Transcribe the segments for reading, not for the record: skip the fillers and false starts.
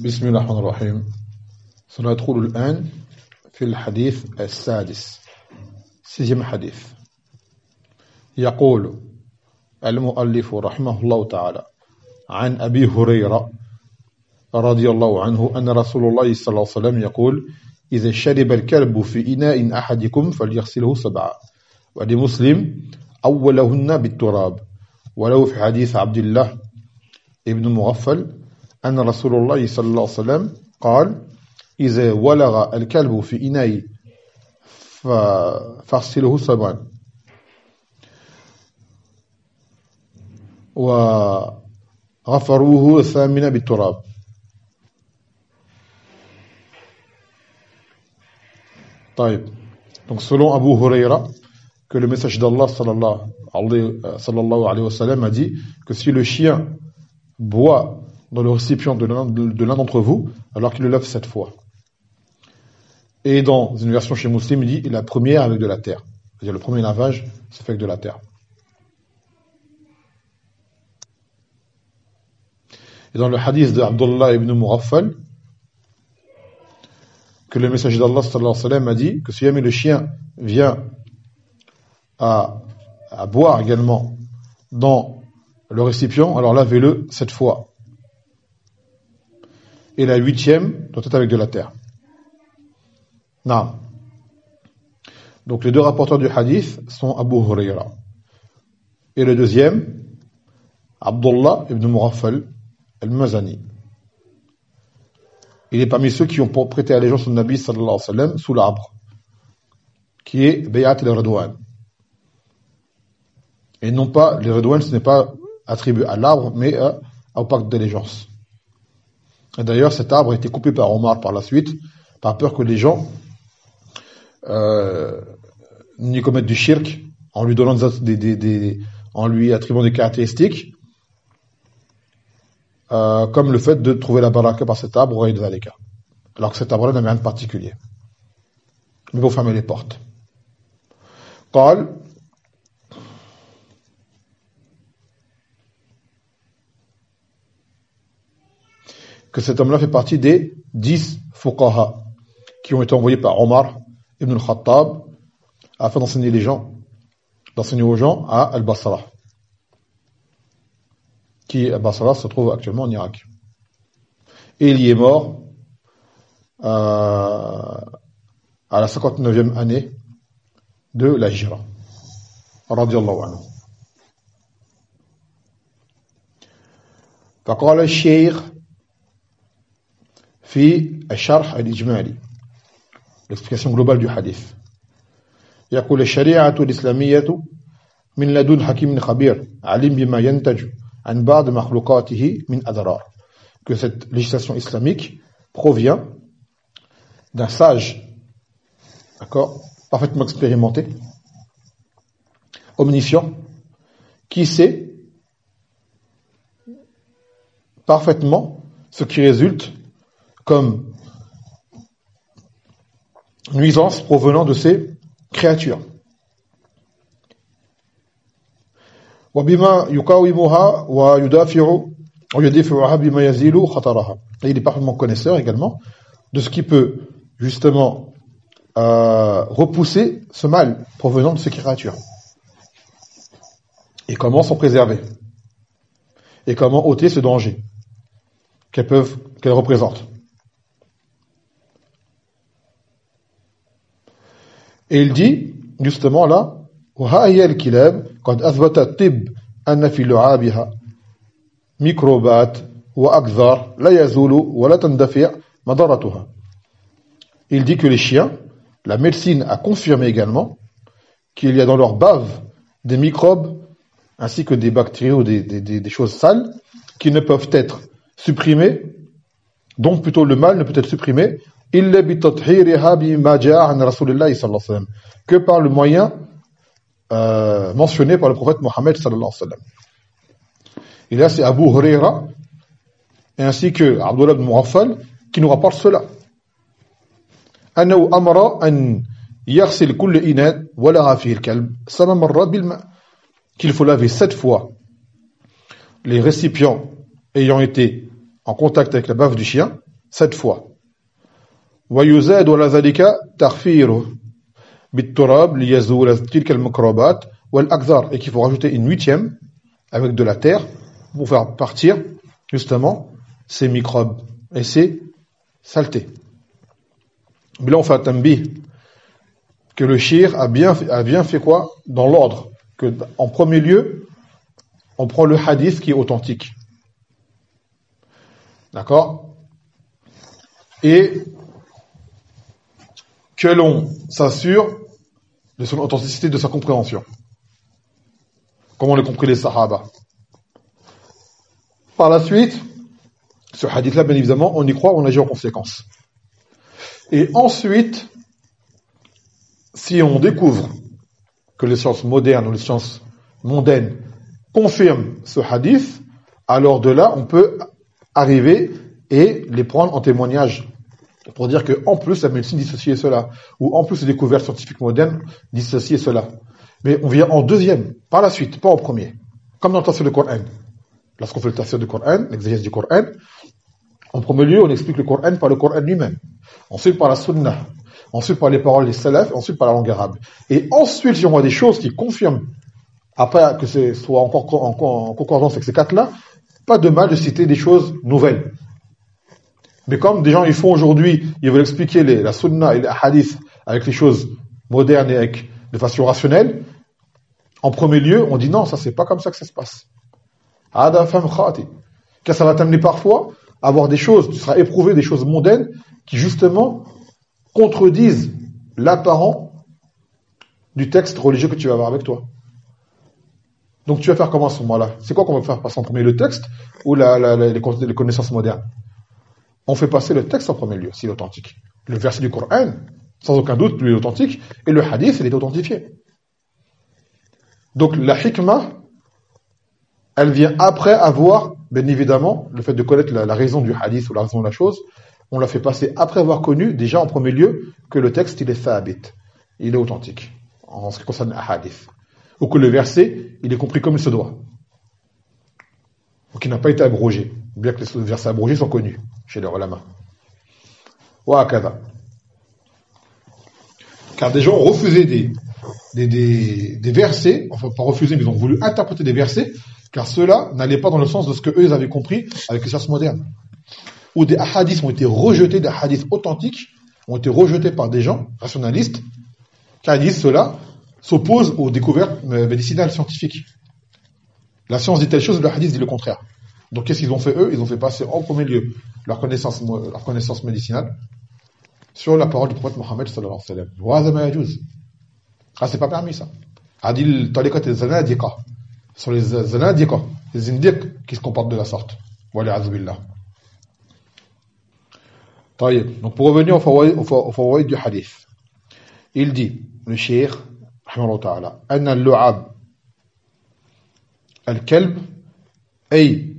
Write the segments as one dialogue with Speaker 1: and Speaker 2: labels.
Speaker 1: بسم الله الرحمن الرحيم. سندخل الآن في الحديث السادس. سيزيم حديث. يقول المؤلف رحمه الله تعالى عن أبي هريرة رضي الله عنه أن رسول الله صلى الله عليه وسلم يقول: إذا شرب الكلب في إناء أحدكم فليغسله 7. ولمسلم: أولهن بالتراب. ولو في حديث عبد الله ابن مغفل أن رسول الله صلى الله عليه وسلم قال: إذا ولغ الكلب في إناء فاغسله 7 وغفروه 8 بالتراب. طيب. Donc selon Abu Huraira, que le message d'Allah sallallahu alayhi wa sallam a dit que si le chien boit dans le récipient de l'un d'entre vous, alors qu'il le lave 7 fois. Et dans une version chez Muslim, il dit la première avec de la terre. C'est-à-dire le premier lavage se fait avec de la terre. Et dans le hadith de Abdullah ibn Mughaffal, que le messager d'Allah sallallahu alayhi wa sallam a dit que si jamais le chien vient à boire également dans le récipient, alors lavez-le 7 fois. Et la 8e doit être avec de la terre. Non. Donc les deux rapporteurs du hadith sont Abu Huraira. Et le deuxième, Abdullah ibn Mughaffal al-Mazani. Il est parmi ceux qui ont prêté allégeance au Nabi sallallahu alayhi wa sallam sous l'arbre, qui est Bay'at al-Ridwan. Et non pas, les Ridwan, ce n'est pas attribué à l'arbre, mais au pacte d'allégeance. Et d'ailleurs, cet arbre a été coupé par Omar par la suite, par peur que les gens n'y commettent du shirk en lui donnant en lui attribuant des caractéristiques, comme le fait de trouver la baraka par cet arbre, alors que cet arbre-là n'avait rien de particulier. Mais pour fermer les portes. قال que cet homme-là fait partie des 10 fuqaha qui ont été envoyés par Omar ibn al-Khattab afin d'enseigner aux gens à Al-Basra, qui, Al-Basra, se trouve actuellement en Irak. Et il y est mort à la 59e année de la Hijra. Radiyallahu anhu. فقال الشيخ في الشرح الإجمالي, l'explication globale du hadith. يقول: الشريعة الإسلامية من لدن حكيم خبير عليم بما ينتج عن بعض مخلوقاته من أضرار. Que cette législation islamique provient d'un sage, d'accord, parfaitement expérimenté, omniscient, qui sait parfaitement ce qui résulte comme nuisance provenant de ces créatures. وبما يقاومها ويدافعها بما يزيل خطرها. Et il est parfaitement connaisseur également de ce qui peut justement repousser ce mal provenant de ces créatures. Et comment s'en préserver. Et comment ôter ce danger qu'elles représentent. Et il dit, justement là, وَهَا الْكِلَابِ قَدْ أَثْبَتَ الطِّبْ أَنَّ فِي لُعَابِهَا مِكْرُوبَاتٍ وَأَكْذَارٍ لَا يَزُولُ وَلَا تَنْدَفِعُ مَضَرَّتُهَا. Il dit que les chiens, la médecine a confirmé également qu'il y a dans leur bave des microbes ainsi que des bactéries ou des choses sales qui ne peuvent être supprimées, donc plutôt le mal ne peut être supprimé que par le moyen mentionné par le prophète Mohammed sallallahu alayhi wa sallam. Et là c'est Abu Huraira ainsi que Abdullah ibn Mughaffal qui nous rapportent cela. أنه أمر أن يغسل كل إناء ولغ فيه الكلب 7 مرات بالماء, qu'il faut laver 7 fois les récipients ayant été en contact avec la bave du chien 7 fois. ويزاد على ذلك تغفيره بالتراب ليزول تلك الميكروبات والأقذار, et qu'il faut rajouter une 8e avec de la terre pour faire partir justement ces microbes et ces saletés. Mais là on fait un tambih que le shir a bien fait quoi dans l'ordre, que en premier lieu on prend le hadith qui est authentique, d'accord, et que l'on s'assure de son authenticité, de sa compréhension, comme on l'a compris les sahaba. Par la suite, ce hadith-là, bien évidemment, on y croit, on agit en conséquence. Et ensuite, si on découvre que les sciences modernes ou les sciences mondaines confirment ce hadith, alors de là, on peut arriver et les prendre en témoignage pour dire que en plus la médecine dit ceci et cela, ou en plus les découvertes scientifiques modernes disent ceci et cela. Mais on vient en deuxième, par la suite, pas en premier. Comme dans le tafsir du Coran. Lorsqu'on fait le tafsir du Coran, l'exégèse du Coran, en premier lieu, on explique le Coran par le Coran lui-même. Ensuite par la Sunnah. Ensuite par les paroles des Salaf. Ensuite par la langue arabe. Et ensuite, si on voit des choses qui confirment, après que ce soit encore en concordance avec ces 4-là, pas de mal de citer des choses nouvelles. Mais comme des gens ils font aujourd'hui, ils veulent expliquer la Sunnah et les hadiths avec les choses modernes et de façon rationnelle, en premier lieu, on dit non, ça c'est pas comme ça que ça se passe. Car ça va t'amener parfois à avoir des choses, tu seras éprouvé des choses mondaines qui justement contredisent l'apparent du texte religieux que tu vas avoir avec toi. Donc tu vas faire comment à ce moment-là? C'est quoi qu'on va faire passer en premier, le texte ou les connaissances modernes? On fait passer le texte en premier lieu, s'il est authentique. Le verset du Coran, sans aucun doute, lui est authentique, et le hadith, il est authentifié. Donc la hikmah, elle vient après avoir, bien évidemment, le fait de connaître la raison du hadith ou la raison de la chose, on l'a fait passer après avoir connu, déjà en premier lieu, que le texte, il est thabit, il est authentique, en ce qui concerne le hadith. Ou que le verset, il est compris comme il se doit. Ou qu'il n'a pas été abrogé, bien que les versets abrogés sont connus chez les ulama. Car des gens ont refusé des versets, enfin pas refusé, mais ils ont voulu interpréter des versets, car ceux-là n'allaient pas dans le sens de ce qu'eux ils avaient compris avec les sciences modernes. Ou des hadiths ont été rejetés, des hadiths authentiques ont été rejetés par des gens rationalistes, car ils disent cela s'oppose aux découvertes médicinales scientifiques. La science dit telle chose, le hadith dit le contraire. Donc qu'est-ce qu'ils ont fait eux? Ils ont fait passer en premier lieu leur connaissance médicinale sur la parole du prophète Mohammed sallallahu alayhi wa sallam. Ah, c'est pas permis ça. Adil tariqat al-zanadiqa. Ce sont les zanadiqa, les indiques qui se comportent de la sorte. Wali'adhu billah. Donc pour revenir au fawaïd du hadith, il dit, le cheikh, rahimahullah ta'ala, anna al-lu'ab al-kalb ay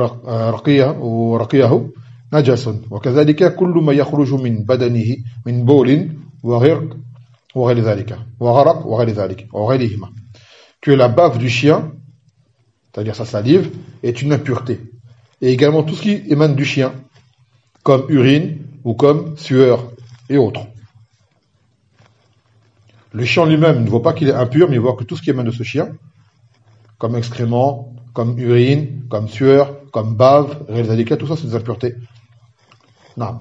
Speaker 1: رقيه نجس وكذلك كل ما يخرج من بدنه من بول وغرق وغير ذلك وغيرهما, que la bave du chien, c'est-à-dire sa salive, est une impureté, et également tout ce qui émane du chien comme urine ou comme sueur et autres. Le chien lui-même ne voit pas qu'il est impur, mais il voit que tout ce qui émane de ce chien, comme excréments, comme urine, comme sueur, comme bave, tout ça c'est des impuretés. Non.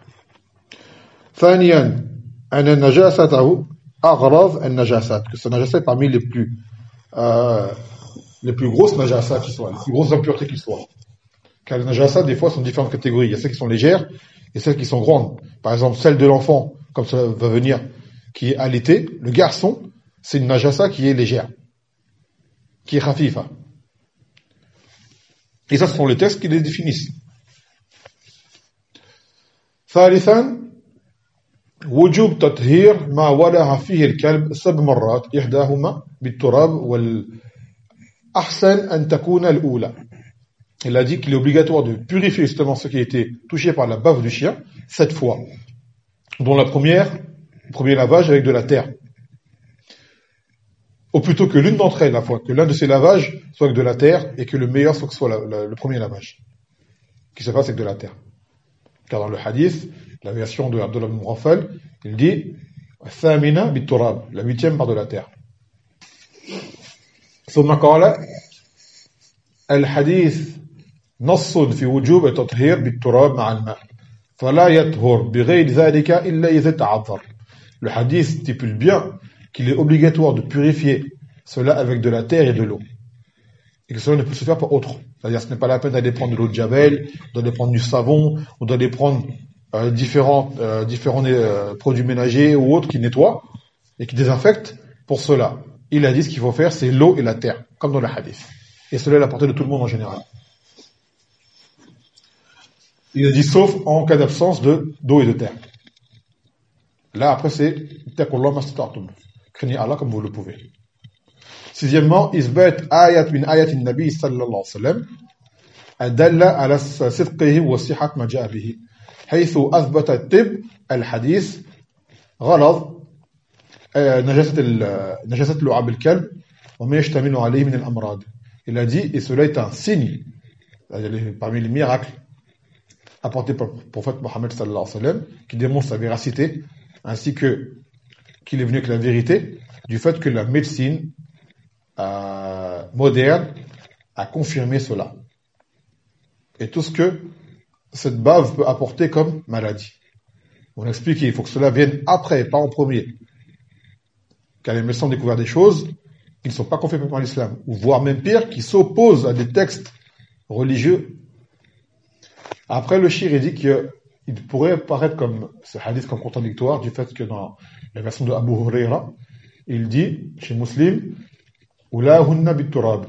Speaker 1: ثانيا أن نجاسته أغراض النجاسات, que ce najasat est parmi les plus grosses najasat qui soient, les plus grosses impuretés qui soient. Car les najasat des fois sont différentes catégories. Il y a celles qui sont légères et celles qui sont grandes. Par exemple, celle de l'enfant, comme ça va venir, qui est allaité, le garçon, c'est une najasa qui est légère, qui est khafifa. Et ça, ce sont les textes qui les définissent. ثالثا وجوب تطهير ما ولع فيه الكلب 7 مرات إحداهما بالتراب والأحسن أن تكون الأولى. Il a dit qu'il est obligatoire de purifier justement ce qui a été touché par la bave du chien 7 fois, dont le premier lavage avec de la terre. Ou plutôt que l'une d'entre elles, la fois, que l'un de ces lavages soit avec de la terre et que le meilleur soit que ce soit le premier lavage, qui se fasse avec de la terre. Car dans le hadith, la version de Abdullah ibn Mughaffal, il dit الثامنة بالتراب, la 8e part de la terre. ثم قال الحديث نص في وجوب التطهير بالتراب مع الماء فلا يطهر بغير ذلك إلا إذا تعذر. Le hadith stipule bien qu'il est obligatoire de purifier cela avec de la terre et de l'eau. Et que cela ne peut se faire par autre. C'est-à-dire ce n'est pas la peine d'aller prendre de l'eau de Javel, d'aller prendre du savon, ou d'aller prendre différents produits ménagers ou autres qui nettoient et qui désinfectent. Pour cela, il a dit ce qu'il faut faire, c'est l'eau et la terre, comme dans le hadith. Et cela est la portée de tout le monde en général. Il a dit sauf en cas d'absence d'eau et de terre. Là, après, c'est taqullah mastata'tum. Craignez Allah comme vous le pouvez. Sixièmement, isbat ayat min ayat an-nabi sallallahu alayhi wa sallam adalla ala sidqihi wa sihhat ma ja'a bihi haythu athbata at-tibb al-hadith ghalad najasat lu'ab al-kalb wa ma yashtamilu alayhi min al-amrad. Il a dit, et cela est un signe, parmi les miracles apportés par le prophète Mohammed sallallahu alayhi wa sallam, qui démontre sa véracité, ainsi que qu'il est venu avec la vérité, du fait que la médecine moderne a confirmé cela. Et tout ce que cette bave peut apporter comme maladie. On explique qu'il faut que cela vienne après, pas en premier. Car les médecins ont découvert des choses qui ne sont pas confirmées par l'islam, ou voire même pire, qui s'opposent à des textes religieux. Après, le shir, il dit qu'il pourrait paraître comme ce hadith comme contradictoire du fait que dans la version de Abu Huraira, il dit, chez Muslim, Ulahunna biturab.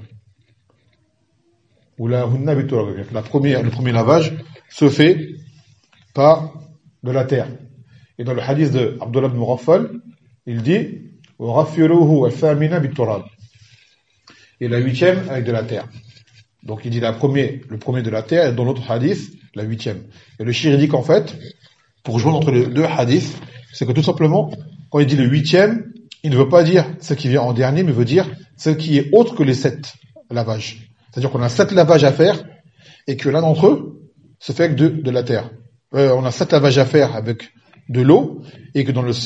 Speaker 1: Ulahunna biturab. Le premier lavage se fait par de la terre. Et dans le hadith de Abdullah ibn Mughaffal, il dit, Ghaffiruhu al-thamina biturab. Et la 8e avec de la terre. Donc il dit le premier de la terre, et dans l'autre hadith, la 8e. Et le shir dit qu'en fait, pour joindre entre les deux hadiths, c'est que tout simplement, quand il dit le 8e, il ne veut pas dire ce qui vient en dernier, mais veut dire ce qui est autre que les 7 lavages. C'est-à-dire qu'on a 7 lavages à faire, et que l'un d'entre eux se fait avec de la terre. On a 7 lavages à faire avec de l'eau, et que dans le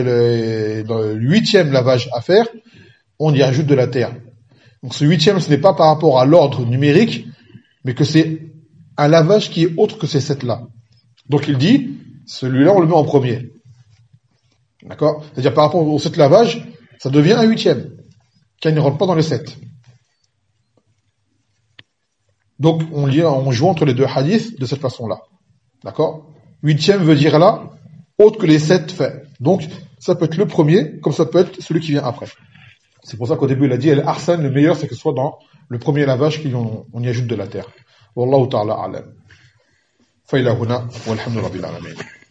Speaker 1: 8e lavage à faire, on y ajoute de la terre. Donc ce 8e, ce n'est pas par rapport à l'ordre numérique, mais que c'est un lavage qui est autre que ces 7-là. Donc il dit, celui-là, on le met en premier. D'accord? C'est-à-dire par rapport aux 7 lavages, ça devient un 8e, qui ne rentre pas dans les 7. Donc on joue entre les deux hadiths de cette façon-là. D'accord? 8e veut dire là, autre que les 7 faits. Donc ça peut être le premier, comme ça peut être celui qui vient après. C'est pour ça qu'au début il a dit, al-ahsan, le meilleur c'est que ce soit dans le premier lavage qu'on y ajoute de la terre. Wallahu ta'ala a'lam. Fa ila huna walhamdu rabbil alamin.